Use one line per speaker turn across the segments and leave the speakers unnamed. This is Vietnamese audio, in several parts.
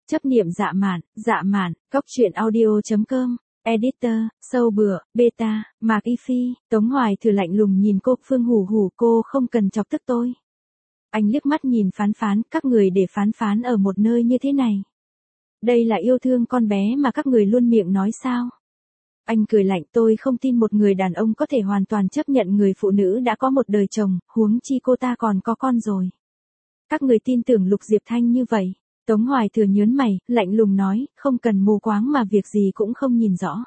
Chấp niệm dạ mạn, Cóc truyện audio.com, Editor, Sâu Bựa, Beta, Mạc Y Phi, Tống Hoài Thừa lạnh lùng nhìn cô, Phương Hủ Hủ, cô không cần chọc tức tôi. Anh liếc mắt nhìn Phán Phán, các người để Phán Phán ở một nơi như thế này. Đây là yêu thương con bé mà các người luôn miệng nói sao? Anh cười lạnh, tôi không tin một người đàn ông có thể hoàn toàn chấp nhận người phụ nữ đã có một đời chồng, huống chi cô ta còn có con rồi. Các người tin tưởng Lục Diệp Thanh như vậy? Tống Hoài Thừa nhớn mày, lạnh lùng nói, không cần mù quáng mà việc gì cũng không nhìn rõ.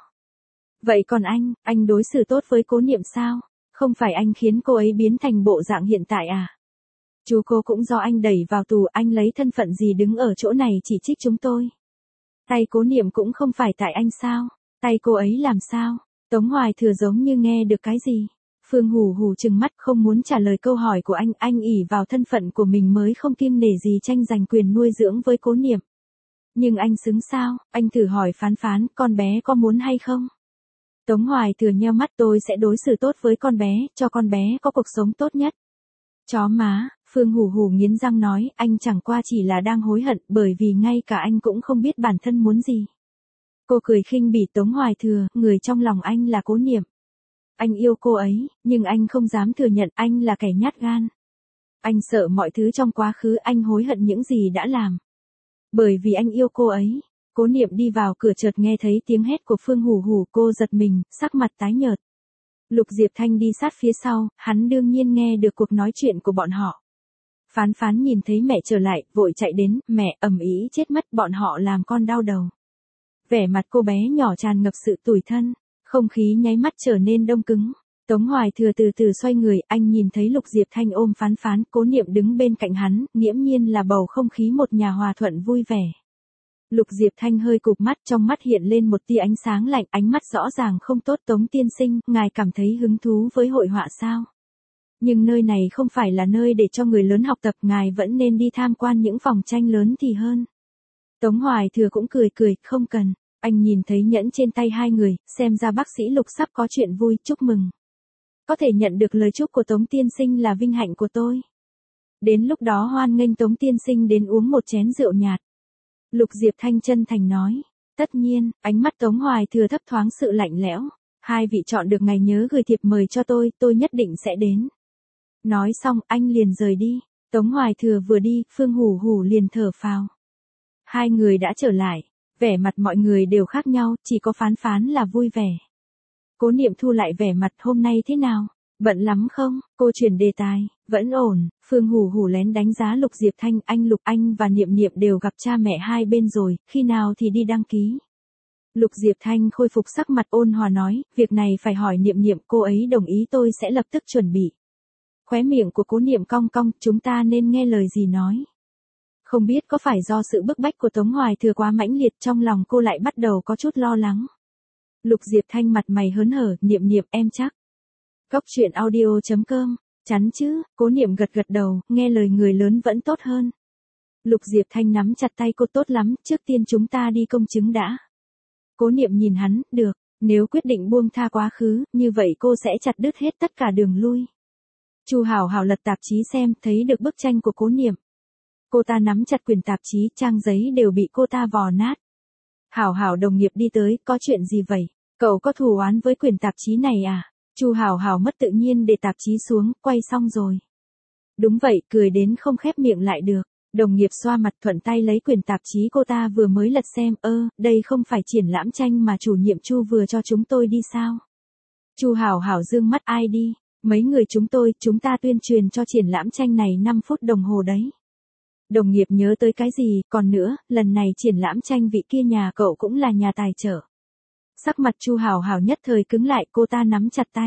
Vậy còn anh đối xử tốt với Cố Niệm sao? Không phải anh khiến cô ấy biến thành bộ dạng hiện tại à? Chú cô cũng do anh đẩy vào tù, anh lấy thân phận gì đứng ở chỗ này chỉ trích chúng tôi? Tay Cố Niệm cũng không phải tại anh sao? Tay cô ấy làm sao? Tống Hoài Thừa giống như nghe được cái gì? Phương Hủ Hủ trừng mắt không muốn trả lời câu hỏi của anh ỷ vào thân phận của mình mới không kiêng nể gì tranh giành quyền nuôi dưỡng với Cố Niệm. Nhưng anh xứng sao? Anh thử hỏi Phán Phán, con bé có muốn hay không? Tống Hoài Thừa nheo mắt, tôi sẽ đối xử tốt với con bé, cho con bé có cuộc sống tốt nhất. Chó má, Phương Hủ Hủ nghiến răng nói, anh chẳng qua chỉ là đang hối hận bởi vì ngay cả anh cũng không biết bản thân muốn gì. Cô cười khinh bỉ Tống Hoài Thừa, người trong lòng anh là Cố Niệm. Anh yêu cô ấy, nhưng anh không dám thừa nhận anh là kẻ nhát gan. Anh sợ mọi thứ trong quá khứ, anh hối hận những gì đã làm. Bởi vì anh yêu cô ấy. Cố Niệm đi vào cửa chợt nghe thấy tiếng hét của Phương Hủ Hủ, cô giật mình, sắc mặt tái nhợt. Lục Diệp Thanh đi sát phía sau, hắn đương nhiên nghe được cuộc nói chuyện của bọn họ. Phán Phán nhìn thấy mẹ trở lại, vội chạy đến, mẹ, ầm ĩ chết mất, bọn họ làm con đau đầu. Vẻ mặt cô bé nhỏ tràn ngập sự tủi thân, không khí nháy mắt trở nên đông cứng. Tống Hoài Thừa từ từ xoay người, anh nhìn thấy Lục Diệp Thanh ôm Phán Phán, Cố Niệm đứng bên cạnh hắn, nghiễm nhiên là bầu không khí một nhà hòa thuận vui vẻ. Lục Diệp Thanh hơi cụp mắt, trong mắt hiện lên một tia ánh sáng lạnh, ánh mắt rõ ràng không tốt. Tống tiên sinh, ngài cảm thấy hứng thú với hội họa sao? Nhưng nơi này không phải là nơi để cho người lớn học tập, ngài vẫn nên đi tham quan những phòng tranh lớn thì hơn. Tống Hoài Thừa cũng cười, không cần. Anh nhìn thấy nhẫn trên tay hai người, xem ra bác sĩ Lục sắp có chuyện vui, chúc mừng. Có thể nhận được lời chúc của Tống tiên sinh là vinh hạnh của tôi. Đến lúc đó hoan nghênh Tống tiên sinh đến uống một chén rượu nhạt. Lục Diệp Thanh chân thành nói. Tất nhiên, ánh mắt Tống Hoài Thừa thấp thoáng sự lạnh lẽo. Hai vị chọn được ngày nhớ gửi thiệp mời cho tôi nhất định sẽ đến. Nói xong, anh liền rời đi. Tống Hoài Thừa vừa đi, Phương Hủ Hủ liền thở phào. Hai người đã trở lại. Vẻ mặt mọi người đều khác nhau, chỉ có Phán Phán là vui vẻ. Cố Niệm thu lại vẻ mặt, hôm nay thế nào? Bận lắm không? Cô chuyển đề tài, vẫn ổn. Phương Hủ Hủ lén đánh giá Lục Diệp Thanh, anh và Niệm Niệm đều gặp cha mẹ hai bên rồi, khi nào thì đi đăng ký? Lục Diệp Thanh khôi phục sắc mặt ôn hòa nói, việc này phải hỏi Niệm Niệm, cô ấy đồng ý tôi sẽ lập tức chuẩn bị. Khóe miệng của Cố Niệm cong cong, chúng ta nên nghe lời gì nói? Không biết có phải do sự bức bách của Tống Hoài Thừa quá mãnh liệt, trong lòng cô lại bắt đầu có chút lo lắng. Lục Diệp Thanh mặt mày hớn hở, Niệm Niệm em chắc. Cóc truyện audio.com, chắn chứ? Cố Niệm gật đầu, nghe lời người lớn vẫn tốt hơn. Lục Diệp Thanh nắm chặt tay cô, tốt lắm, trước tiên chúng ta đi công chứng đã. Cố Niệm nhìn hắn, được, nếu quyết định buông tha quá khứ, như vậy cô sẽ chặt đứt hết tất cả đường lui. Chu Hảo Hảo lật tạp chí xem, thấy được bức tranh của Cố Niệm. Cô ta nắm chặt quyển tạp chí, trang giấy đều bị cô ta vò nát. Hảo Hảo đồng nghiệp đi tới, có chuyện gì vậy? Cậu có thù oán với quyển tạp chí này à? Chu Hảo Hảo mất tự nhiên để tạp chí xuống, quay xong rồi. Đúng vậy, cười đến không khép miệng lại được. Đồng nghiệp xoa mặt thuận tay lấy quyển tạp chí cô ta vừa mới lật xem, đây không phải triển lãm tranh mà chủ nhiệm Chu vừa cho chúng tôi đi sao? Chu Hảo Hảo dương mắt, ai đi? Mấy người chúng ta tuyên truyền cho triển lãm tranh này 5 phút đồng hồ đấy. Đồng nghiệp nhớ tới cái gì, còn nữa, lần này triển lãm tranh vị kia nhà cậu cũng là nhà tài trợ. Sắc mặt Chu Hảo Hảo nhất thời cứng lại, cô ta nắm chặt tay.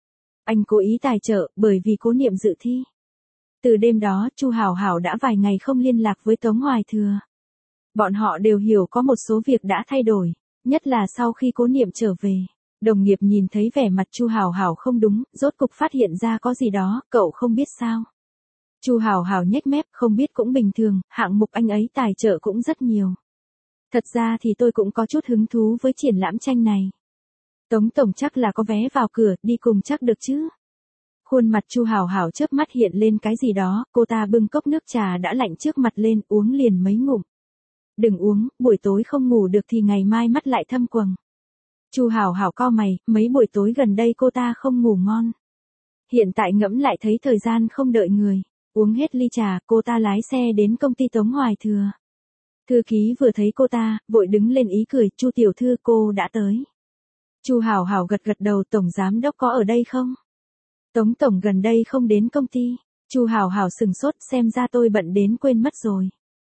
Anh cố ý tài trợ, bởi vì Cố Niệm dự thi. Từ đêm đó, Chu Hảo Hảo đã vài ngày không liên lạc với Tống Hoài Thừa. Bọn họ đều hiểu có một số việc đã thay đổi, nhất là sau khi Cố Niệm trở về. Đồng nghiệp nhìn thấy vẻ mặt Chu Hảo Hảo không đúng, rốt cục phát hiện ra có gì đó, cậu không biết sao? Chu Hảo Hảo nhếch mép, không biết cũng bình thường, hạng mục anh ấy tài trợ cũng rất nhiều. Thật ra thì tôi cũng có chút hứng thú với triển lãm tranh này. Tống tổng chắc là có vé vào cửa, đi cùng chắc được chứ? Khuôn mặt Chu Hảo Hảo chớp mắt hiện lên cái gì đó, cô ta bưng cốc nước trà đã lạnh trước mặt lên, uống liền mấy ngụm. Đừng uống, buổi tối không ngủ được thì ngày mai mắt lại thâm quầng. Chu Hảo Hảo cau mày, mấy buổi tối gần đây cô ta không ngủ ngon. Hiện tại ngẫm lại thấy thời gian không đợi người. Uống hết ly trà, cô ta lái xe đến công ty Tống Hoài Thừa. Thư ký vừa thấy cô ta, vội đứng lên ý cười, Chu tiểu thư cô đã tới. Chu Hảo Hảo gật gật đầu, tổng giám đốc có ở đây không? Tống tổng gần đây không đến công ty. Chu Hảo Hảo sừng sốt, xem ra tôi bận đến quên mất rồi.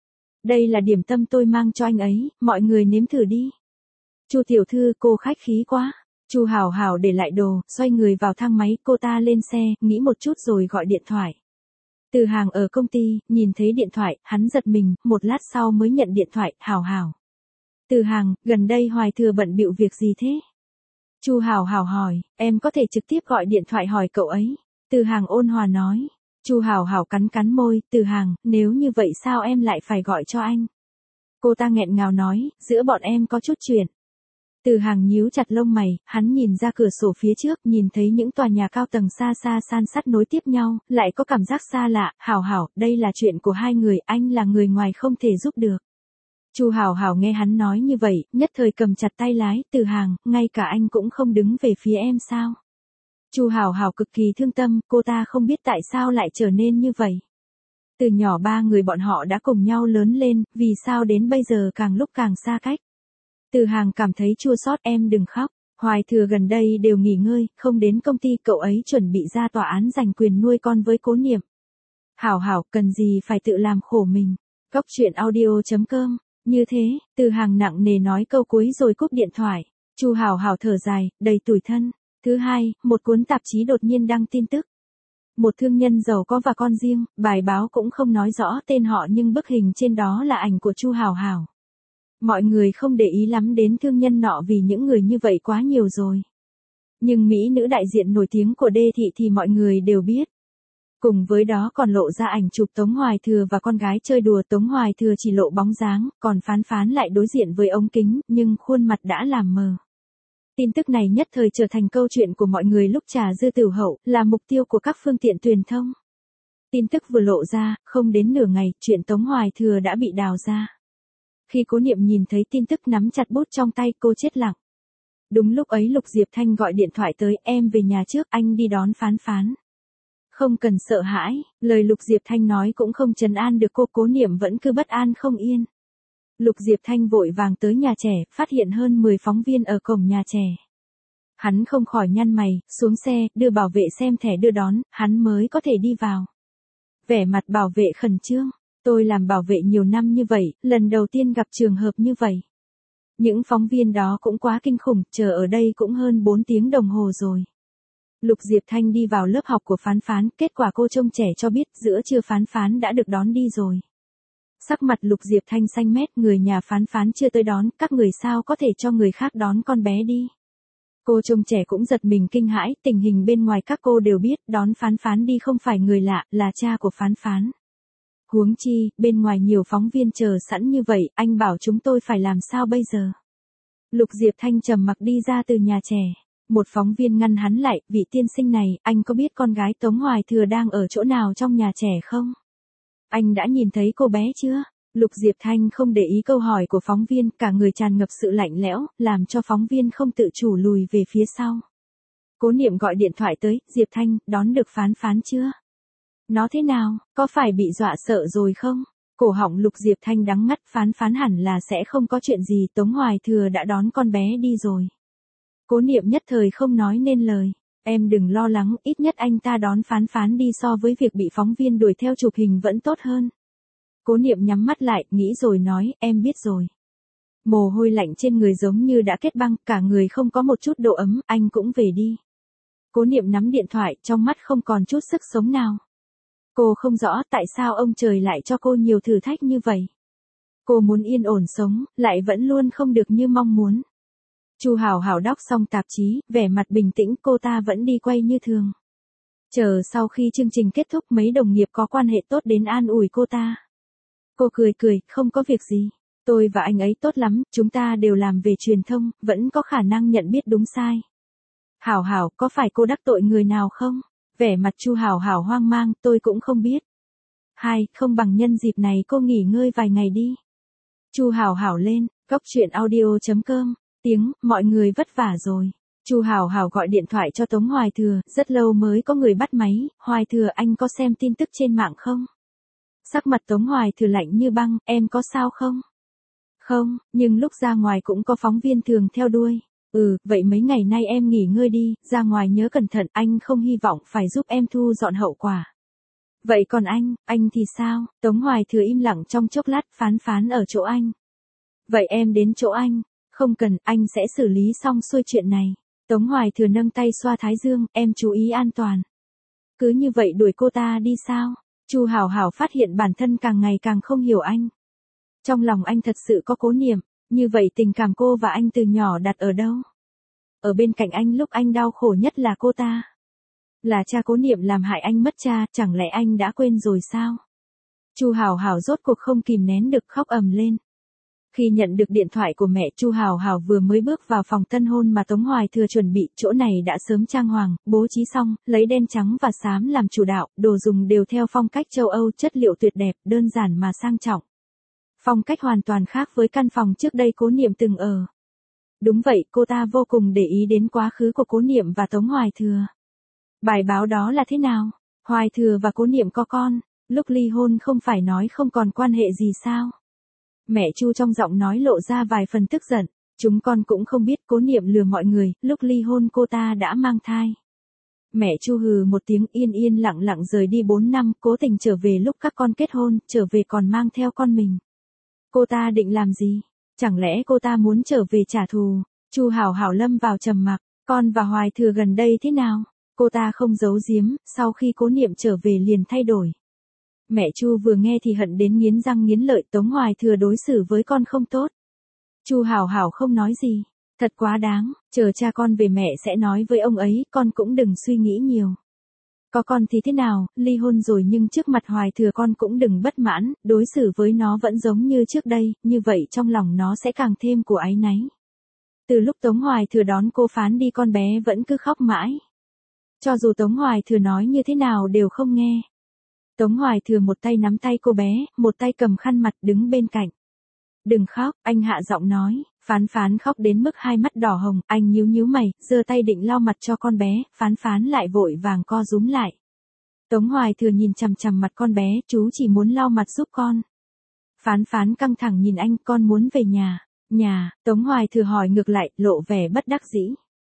Đây là điểm tâm tôi mang cho anh ấy, mọi người nếm thử đi. Chu tiểu thư cô khách khí quá. Chu Hảo Hảo để lại đồ, xoay người vào thang máy, cô ta lên xe, nghĩ một chút rồi gọi điện thoại. Từ Hàng ở công ty, nhìn thấy điện thoại, hắn giật mình, một lát sau mới nhận điện thoại, Hảo Hảo. Từ Hàng, gần đây Hoài Thừa bận bịu việc gì thế? Chu Hảo Hảo hỏi, em có thể trực tiếp gọi điện thoại hỏi cậu ấy. Từ Hàng ôn hòa nói. Chu Hảo Hảo cắn cắn môi, Từ Hàng, nếu như vậy sao em lại phải gọi cho anh? Cô ta nghẹn ngào nói, giữa bọn em có chút chuyện. Từ Hàng nhíu chặt lông mày, hắn nhìn ra cửa sổ phía trước, nhìn thấy những tòa nhà cao tầng xa xa san sát nối tiếp nhau, lại có cảm giác xa lạ, Hảo Hảo, đây là chuyện của hai người, anh là người ngoài không thể giúp được. Chu Hảo Hảo nghe hắn nói như vậy, nhất thời cầm chặt tay lái, Từ Hàng, ngay cả anh cũng không đứng về phía em sao? Chu Hảo Hảo cực kỳ thương tâm, cô ta không biết tại sao lại trở nên như vậy. Từ nhỏ ba người bọn họ đã cùng nhau lớn lên, vì sao đến bây giờ càng lúc càng xa cách. Từ Hàng cảm thấy chua xót, em đừng khóc. Hoài Thừa gần đây đều nghỉ ngơi, không đến công ty, cậu ấy chuẩn bị ra tòa án giành quyền nuôi con với Cố Niệm. Hảo Hảo, cần gì phải tự làm khổ mình. Cóc truyện audio.com. Như thế, Từ Hàng nặng nề nói câu cuối rồi cúp điện thoại. Chu Hảo Hảo thở dài, đầy tủi thân. Thứ hai, một cuốn tạp chí đột nhiên đăng tin tức. Một thương nhân giàu có và con riêng, bài báo cũng không nói rõ tên họ nhưng bức hình trên đó là ảnh của Chu Hảo Hảo. Mọi người không để ý lắm đến thương nhân nọ vì những người như vậy quá nhiều rồi. Nhưng mỹ nữ đại diện nổi tiếng của Đê Thị thì mọi người đều biết. Cùng với đó còn lộ ra ảnh chụp Tống Hoài Thừa và con gái chơi đùa, Tống Hoài Thừa chỉ lộ bóng dáng, còn Phán Phán lại đối diện với ống kính, nhưng khuôn mặt đã làm mờ. Tin tức này nhất thời trở thành câu chuyện của mọi người lúc trà dư tửu hậu, là mục tiêu của các phương tiện truyền thông. Tin tức vừa lộ ra, không đến nửa ngày, chuyện Tống Hoài Thừa đã bị đào ra. Khi Cố Niệm nhìn thấy tin tức nắm chặt bút trong tay, cô chết lặng. Đúng lúc ấy Lục Diệp Thanh gọi điện thoại tới, em về nhà trước, anh đi đón Phán Phán. Không cần sợ hãi, lời Lục Diệp Thanh nói cũng không trấn an được cô, Cố Niệm vẫn cứ bất an không yên. Lục Diệp Thanh vội vàng tới nhà trẻ, phát hiện hơn 10 phóng viên ở cổng nhà trẻ. Hắn không khỏi nhăn mày, xuống xe, đưa bảo vệ xem thẻ đưa đón, hắn mới có thể đi vào. Vẻ mặt bảo vệ khẩn trương, tôi làm bảo vệ nhiều năm như vậy, lần đầu tiên gặp trường hợp như vậy. Những phóng viên đó cũng quá kinh khủng, chờ ở đây cũng hơn 4 tiếng đồng hồ rồi. Lục Diệp Thanh đi vào lớp học của Phán Phán, kết quả cô trông trẻ cho biết giữa trưa Phán Phán đã được đón đi rồi. Sắc mặt Lục Diệp Thanh xanh mét, người nhà Phán Phán chưa tới đón, các người sao có thể cho người khác đón con bé đi. Cô trông trẻ cũng giật mình kinh hãi, tình hình bên ngoài các cô đều biết, đón Phán Phán đi không phải người lạ, là cha của Phán Phán. Huống chi, bên ngoài nhiều phóng viên chờ sẵn như vậy, anh bảo chúng tôi phải làm sao bây giờ? Lục Diệp Thanh trầm mặc đi ra từ nhà trẻ. Một phóng viên ngăn hắn lại, vị tiên sinh này, anh có biết con gái Tống Hoài Thừa đang ở chỗ nào trong nhà trẻ không? Anh đã nhìn thấy cô bé chưa? Lục Diệp Thanh không để ý câu hỏi của phóng viên, cả người tràn ngập sự lạnh lẽo, làm cho phóng viên không tự chủ lùi về phía sau. Cố Niệm gọi điện thoại tới, Diệp Thanh, đón được Phán Phán chưa? Nó thế nào, có phải bị dọa sợ rồi không? Cổ họng Lục Diệp Thanh đắng ngắt, Phán Phán hẳn là sẽ không có chuyện gì, Tống Hoài Thừa đã đón con bé đi rồi. Cố Niệm nhất thời không nói nên lời. Em đừng lo lắng, ít nhất anh ta đón Phán Phán đi so với việc bị phóng viên đuổi theo chụp hình vẫn tốt hơn. Cố Niệm nhắm mắt lại, nghĩ rồi nói, em biết rồi. Mồ hôi lạnh trên người giống như đã kết băng, cả người không có một chút độ ấm, anh cũng về đi. Cố Niệm nắm điện thoại, trong mắt không còn chút sức sống nào. Cô không rõ tại sao ông trời lại cho cô nhiều thử thách như vậy. Cô muốn yên ổn sống, lại vẫn luôn không được như mong muốn. Chu Hảo Hảo đọc xong tạp chí, vẻ mặt bình tĩnh, cô ta vẫn đi quay như thường. Chờ sau khi chương trình kết thúc, mấy đồng nghiệp có quan hệ tốt đến an ủi cô ta. Cô cười cười, không có việc gì. Tôi và anh ấy tốt lắm, chúng ta đều làm về truyền thông, vẫn có khả năng nhận biết đúng sai. Hảo Hảo, có phải cô đắc tội người nào không? Vẻ mặt Chu Hảo Hảo hoang mang, tôi cũng không biết. Hai, không bằng nhân dịp này cô nghỉ ngơi vài ngày đi. Chu Hảo Hảo lên, Cốc truyện audio.com, tiếng, mọi người vất vả rồi. Chu Hảo Hảo gọi điện thoại cho Tống Hoài Thừa, rất lâu mới có người bắt máy, Hoài Thừa anh có xem tin tức trên mạng không? Sắc mặt Tống Hoài Thừa lạnh như băng, em có sao không? Không, nhưng lúc ra ngoài cũng có phóng viên thường theo đuôi. Vậy mấy ngày nay em nghỉ ngơi đi, ra ngoài nhớ cẩn thận, anh không hy vọng phải giúp em thu dọn hậu quả. Vậy còn anh thì sao? Tống Hoài Thừa im lặng trong chốc lát, Phán ở chỗ anh. Vậy em đến chỗ anh. Không cần, anh sẽ xử lý xong xuôi chuyện này. Tống Hoài Thừa nâng tay xoa thái dương, em chú ý an toàn. Cứ như vậy đuổi cô ta đi sao? Chu Hảo Hảo phát hiện bản thân càng ngày càng không hiểu anh. Trong lòng anh thật sự có Cố Niệm, như vậy tình cảm cô và anh từ nhỏ đặt ở đâu? Ở bên cạnh anh lúc anh đau khổ nhất là cô ta. Là cha Cố Niệm làm hại anh mất cha, chẳng lẽ anh đã quên rồi sao? Chu Hảo Hảo rốt cuộc không kìm nén được khóc ầm lên. Khi nhận được điện thoại của mẹ, Chu Hảo Hảo vừa mới bước vào phòng tân hôn mà Tống Hoài Thừa chuẩn bị, chỗ này đã sớm trang hoàng, bố trí xong, lấy đen trắng và xám làm chủ đạo, đồ dùng đều theo phong cách châu Âu, chất liệu tuyệt đẹp, đơn giản mà sang trọng. Phong cách hoàn toàn khác với căn phòng trước đây Cố Niệm từng ở. Đúng vậy, cô ta vô cùng để ý đến quá khứ của Cố Niệm và Tống Hoài Thừa. Bài báo đó là thế nào? Hoài Thừa và Cố Niệm có con, lúc ly hôn không phải nói không còn quan hệ gì sao? Mẹ Chu trong giọng nói lộ ra vài phần tức giận, chúng con cũng không biết Cố Niệm lừa mọi người, lúc ly hôn cô ta đã mang thai. Mẹ Chu hừ một tiếng, yên lặng rời đi 4 năm, cố tình trở về lúc các con kết hôn, trở về còn mang theo con mình. Cô ta định làm gì? Chẳng lẽ cô ta muốn trở về trả thù? Chu Hảo Hảo lâm vào trầm mặc, con và Hoài Thừa gần đây thế nào? Cô ta không giấu giếm, sau khi Cố Niệm trở về liền thay đổi. Mẹ Chu vừa nghe thì hận đến nghiến răng nghiến lợi, Tống Hoài Thừa đối xử với con không tốt. Chu Hảo Hảo không nói gì, thật quá đáng, chờ cha con về mẹ sẽ nói với ông ấy, con cũng đừng suy nghĩ nhiều. Có con thì thế nào, ly hôn rồi nhưng trước mặt Hoài Thừa con cũng đừng bất mãn, đối xử với nó vẫn giống như trước đây, như vậy trong lòng nó sẽ càng thêm của áy náy. Từ lúc Tống Hoài Thừa đón cô Phán đi con bé vẫn cứ khóc mãi. Cho dù Tống Hoài Thừa nói như thế nào đều không nghe. Tống Hoài Thừa một tay nắm tay cô bé, một tay cầm khăn mặt đứng bên cạnh. Đừng khóc, anh hạ giọng nói, Phán khóc đến mức hai mắt đỏ hồng, anh nhíu mày, giơ tay định lau mặt cho con bé, Phán lại vội vàng co rúm lại. Tống Hoài Thừa nhìn chằm chằm mặt con bé, chú chỉ muốn lau mặt giúp con. Phán căng thẳng nhìn anh, con muốn về nhà. Nhà, Tống Hoài Thừa hỏi ngược lại, lộ vẻ bất đắc dĩ.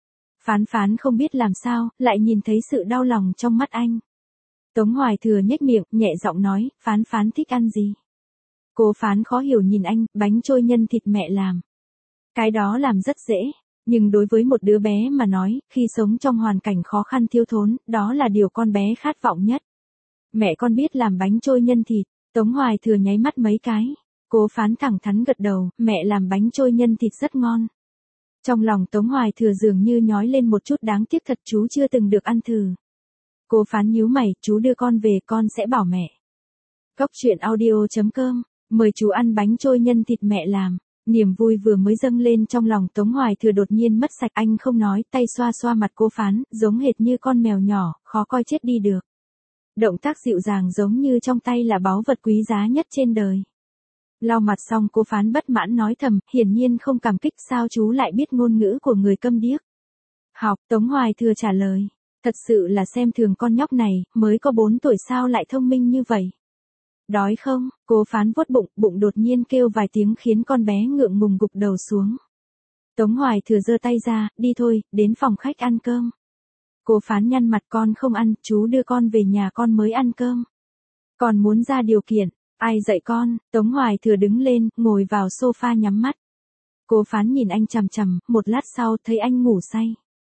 Phán không biết làm sao, lại nhìn thấy sự đau lòng trong mắt anh. Tống Hoài Thừa nhếch miệng, nhẹ giọng nói, Phán thích ăn gì? Cô Phán khó hiểu nhìn anh, bánh trôi nhân thịt mẹ làm. Cái đó làm rất dễ, nhưng đối với một đứa bé mà nói, khi sống trong hoàn cảnh khó khăn thiếu thốn, đó là điều con bé khát vọng nhất. Mẹ con biết làm bánh trôi nhân thịt, Tống Hoài Thừa nháy mắt mấy cái. Cô Phán thẳng thắn gật đầu, mẹ làm bánh trôi nhân thịt rất ngon. Trong lòng Tống Hoài Thừa dường như nhói lên một chút, đáng tiếc thật chú chưa từng được ăn thử. Cô Phán nhíu mày, chú đưa con về con sẽ bảo mẹ. Cốc truyện audio.com, mời chú ăn bánh trôi nhân thịt mẹ làm. Niềm vui vừa mới dâng lên trong lòng Tống Hoài Thừa đột nhiên mất sạch, anh không nói, tay xoa mặt cô Phán, giống hệt như con mèo nhỏ, khó coi chết đi được. Động tác dịu dàng giống như trong tay là báu vật quý giá nhất trên đời. Lau mặt xong cô Phán bất mãn nói thầm, hiển nhiên không cảm kích, sao chú lại biết ngôn ngữ của người câm điếc. Học, Tống Hoài Thừa trả lời. Thật sự là xem thường con nhóc này, mới có 4 tuổi sao lại thông minh như vậy. Đói không? Cô Phán vuốt bụng đột nhiên kêu vài tiếng khiến con bé ngượng ngùng gục đầu xuống. Tống Hoài Thừa giơ tay ra, đi thôi, đến phòng khách ăn cơm. Cô Phán nhăn mặt, con không ăn, chú đưa con về nhà con mới ăn cơm. Còn muốn ra điều kiện, ai dạy con? Tống Hoài Thừa đứng lên, ngồi vào sofa nhắm mắt. Cô Phán nhìn anh chằm chằm, một lát sau thấy anh ngủ say.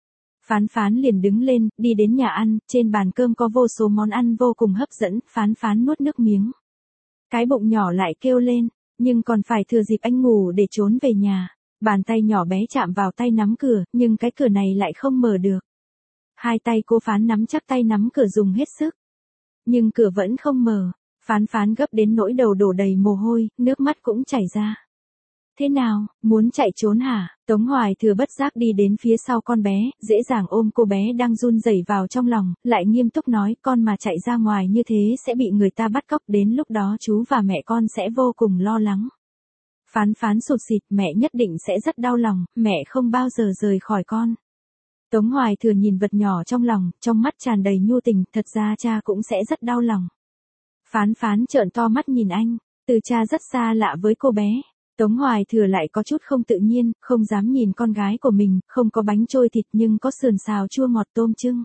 Phán liền đứng lên, đi đến nhà ăn, trên bàn cơm có vô số món ăn vô cùng hấp dẫn, Phán nuốt nước miếng. Cái bụng nhỏ lại kêu lên, nhưng còn phải thừa dịp anh ngủ để trốn về nhà. Bàn tay nhỏ bé chạm vào tay nắm cửa, nhưng cái cửa này lại không mở được. Hai tay cô Phán nắm chắc tay nắm cửa dùng hết sức. Nhưng cửa vẫn không mở, Phán gấp đến nỗi đầu đổ đầy mồ hôi, nước mắt cũng chảy ra. Thế nào, muốn chạy trốn hả? Tống Hoài Thừa bất giác đi đến phía sau con bé, dễ dàng ôm cô bé đang run rẩy vào trong lòng, lại nghiêm túc nói, con mà chạy ra ngoài như thế sẽ bị người ta bắt cóc, đến lúc đó chú và mẹ con sẽ vô cùng lo lắng. Phán phán sụt sịt, mẹ nhất định sẽ rất đau lòng, mẹ không bao giờ rời khỏi con. Tống Hoài Thừa nhìn vật nhỏ trong lòng, trong mắt tràn đầy nhu tình, thật ra cha cũng sẽ rất đau lòng. Phán phán trợn to mắt nhìn anh, từ cha rất xa lạ với cô bé. Tống Hoài Thừa lại có chút không tự nhiên, không dám nhìn con gái của mình, không có bánh trôi thịt nhưng có sườn xào chua ngọt tôm trưng.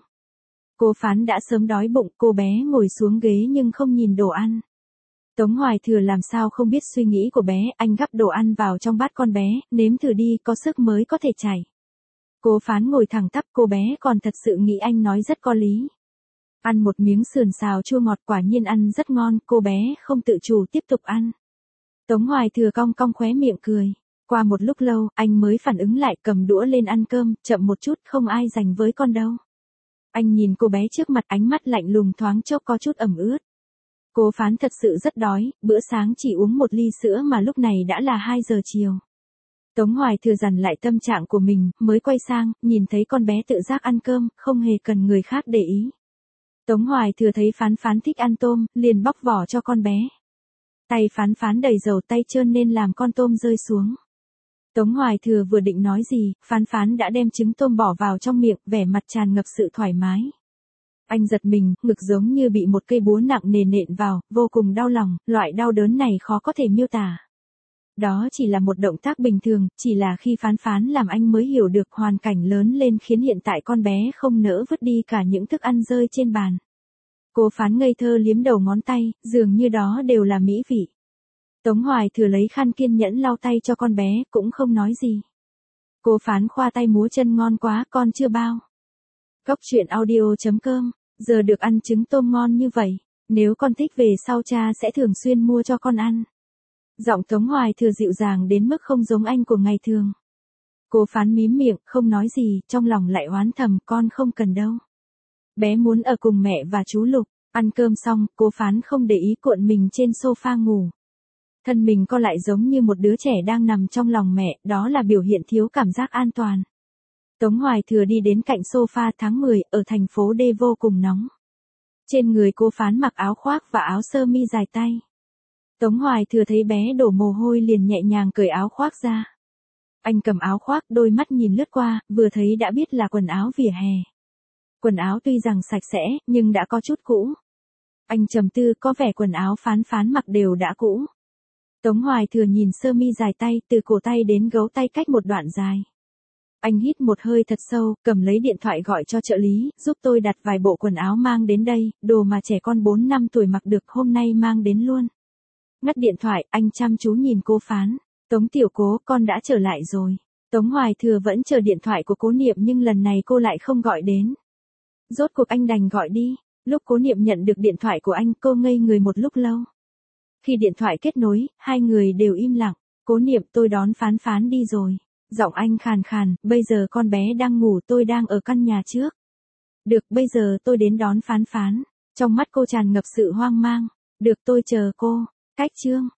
Cô Phán đã sớm đói bụng, cô bé ngồi xuống ghế nhưng không nhìn đồ ăn. Tống Hoài Thừa làm sao không biết suy nghĩ của bé, anh gắp đồ ăn vào trong bát con bé, nếm thử đi, có sức mới có thể chảy. Cô Phán ngồi thẳng tắp, cô bé còn thật sự nghĩ anh nói rất có lý. Ăn một miếng sườn xào chua ngọt, quả nhiên ăn rất ngon, cô bé không tự chủ tiếp tục ăn. Tống Hoài Thừa cong cong khóe miệng cười. Qua một lúc lâu, anh mới phản ứng lại, cầm đũa lên ăn cơm, chậm một chút, không ai giành với con đâu. Anh nhìn cô bé trước mặt, ánh mắt lạnh lùng thoáng chốc có chút ẩm ướt. Cô Phán thật sự rất đói, bữa sáng chỉ uống một ly sữa mà lúc này đã là 2 giờ chiều. Tống Hoài Thừa dằn lại tâm trạng của mình, mới quay sang, nhìn thấy con bé tự giác ăn cơm, không hề cần người khác để ý. Tống Hoài Thừa thấy Phán Phán thích ăn tôm, liền bóc vỏ cho con bé. Tay Phán Phán đầy dầu, tay trơn nên làm con tôm rơi xuống. Tống Hoài Thừa vừa định nói gì, Phán Phán đã đem trứng tôm bỏ vào trong miệng, vẻ mặt tràn ngập sự thoải mái. Anh giật mình, ngực giống như bị một cây búa nặng nề nện vào, vô cùng đau lòng, loại đau đớn này khó có thể miêu tả. Đó chỉ là một động tác bình thường, chỉ là khi Phán Phán làm anh mới hiểu được hoàn cảnh lớn lên khiến hiện tại con bé không nỡ vứt đi cả những thức ăn rơi trên bàn. Cô Phán ngây thơ liếm đầu ngón tay, dường như đó đều là mỹ vị. Tống Hoài Thừa lấy khăn kiên nhẫn lau tay cho con bé, cũng không nói gì. Cô Phán khoa tay múa chân, ngon quá, con chưa bao. Cóc truyện audio.com, giờ được ăn trứng tôm ngon như vậy, nếu con thích về sau cha sẽ thường xuyên mua cho con ăn. Giọng Tống Hoài Thừa dịu dàng đến mức không giống anh của ngày thường. Cô Phán mím miệng, không nói gì, trong lòng lại oán thầm, con không cần đâu. Bé muốn ở cùng mẹ và chú Lục. Ăn cơm xong, cô Phán không để ý, cuộn mình trên sofa ngủ. Thân mình co lại giống như một đứa trẻ đang nằm trong lòng mẹ, đó là biểu hiện thiếu cảm giác an toàn. Tống Hoài Thừa đi đến cạnh sofa. Tháng 10, ở thành phố D vô cùng nóng. Trên người cô Phán mặc áo khoác và áo sơ mi dài tay. Tống Hoài Thừa thấy bé đổ mồ hôi liền nhẹ nhàng cởi áo khoác ra. Anh cầm áo khoác, đôi mắt nhìn lướt qua, vừa thấy đã biết là quần áo vỉa hè. Quần áo tuy rằng sạch sẽ, nhưng đã có chút cũ. Anh trầm tư, có vẻ quần áo Phán Phán mặc đều đã cũ. Tống Hoài Thừa nhìn sơ mi dài tay, từ cổ tay đến gấu tay cách một đoạn dài. Anh hít một hơi thật sâu, cầm lấy điện thoại gọi cho trợ lý, giúp tôi đặt vài bộ quần áo mang đến đây, đồ mà trẻ con 4 năm tuổi mặc được, hôm nay mang đến luôn. Ngắt điện thoại, anh chăm chú nhìn cô Phán. Tống tiểu cố, con đã trở lại rồi. Tống Hoài Thừa vẫn chờ điện thoại của Cố Niệm nhưng lần này cô lại không gọi đến. Rốt cuộc anh đành gọi đi. Lúc Cố Niệm nhận được điện thoại của anh, cô ngây người một lúc lâu. Khi điện thoại kết nối, hai người đều im lặng. Cố Niệm, tôi đón Phán Phán đi rồi. Giọng anh khàn khàn, bây giờ con bé đang ngủ, tôi đang ở căn nhà trước. Được, bây giờ tôi đến đón Phán Phán. Trong mắt cô tràn ngập sự hoang mang. Được, tôi chờ cô. Cách chương.